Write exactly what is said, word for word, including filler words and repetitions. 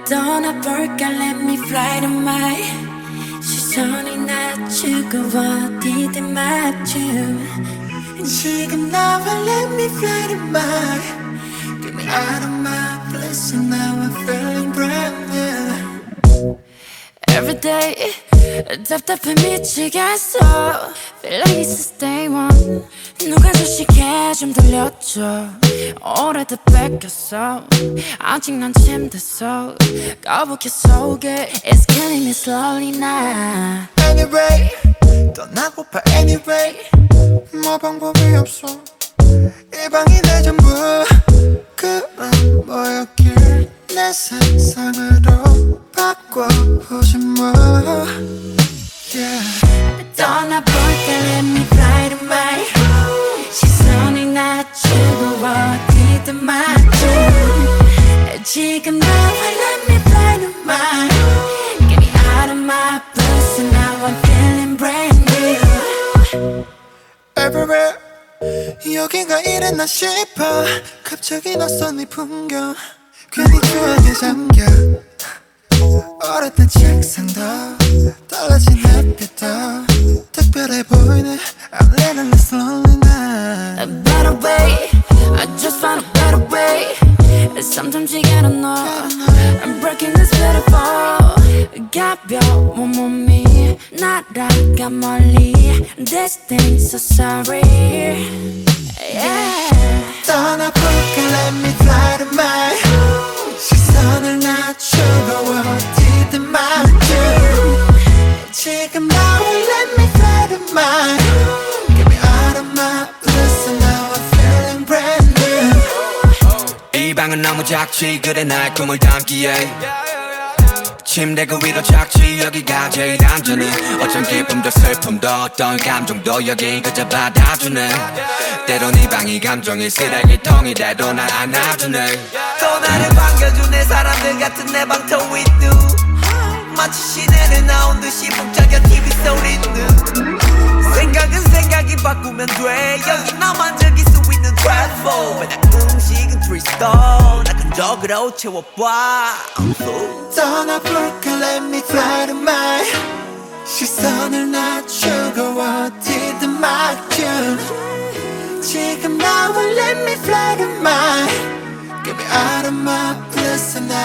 떠나볼까 let me fly to my 시선이 낮추고 어디든 맞춤 지금 나와 let me fly to my Get me out of my bliss and now I'm feeling brand new Every day 답답해 미치겠어 Feel like it's a stay one 누가 주식해 좀 들려줘 오래돼 뺏겼어 아직 난 침대서 거북해 속에 It's killing me slowly now Anyway 떠나고파 anyway 뭐 방법이 없어 이 방이 내 전부 그럼 뭐였길 내 세상으로 바꿔보지 뭐 yeah. 떠나볼까 let me fly to my 시선이 낮추고 어디든 맞춤 지금 나와 let me fly to my Get me out of my bus and now I'm feeling brand new Everywhere 여긴가 이랬나 싶어 갑자기 낯선 이 풍경 괜히 추억에 잠겨 오랬던 책상도 달라진 햇빛도 특별해 보이네 I'm living this lonely night A better way I just found a better way Sometimes you gotta know I'm breaking this beautiful 가벼운 몸이 날아가 멀리 This thing's so sorry Yeah 떠나볼까 let me fly to my 시선을 낮추고 어디든 맞춤 지금 나와 let me fly to my Get me out of my bliss and now I'm feeling brand new 이 방은 너무 작지 그래 날 꿈을 담기에 침대 그 위로 작지 여기가 제일 안전해 어쩜 기쁨도 슬픔도 어떤 감정도 여긴 그저 받아주네 때론 이 방이 감정의 쓰레기통이 돼도 날 안아주네 또 나를 반겨주네 사람들 같은 내 방터 with you 마치 시내를 나온 듯이 북적여 티비 소리는 생각은 생각이 바꾸면 돼 여기 나만 즐길 수 있는 트래플 맨날 음식은 three star 나 근적으로 채워봐 떠나볼까 let me fly to my 시선을 낮추고 어디든 맞춤 지금 나와 let me fly to my Get me out of my bliss and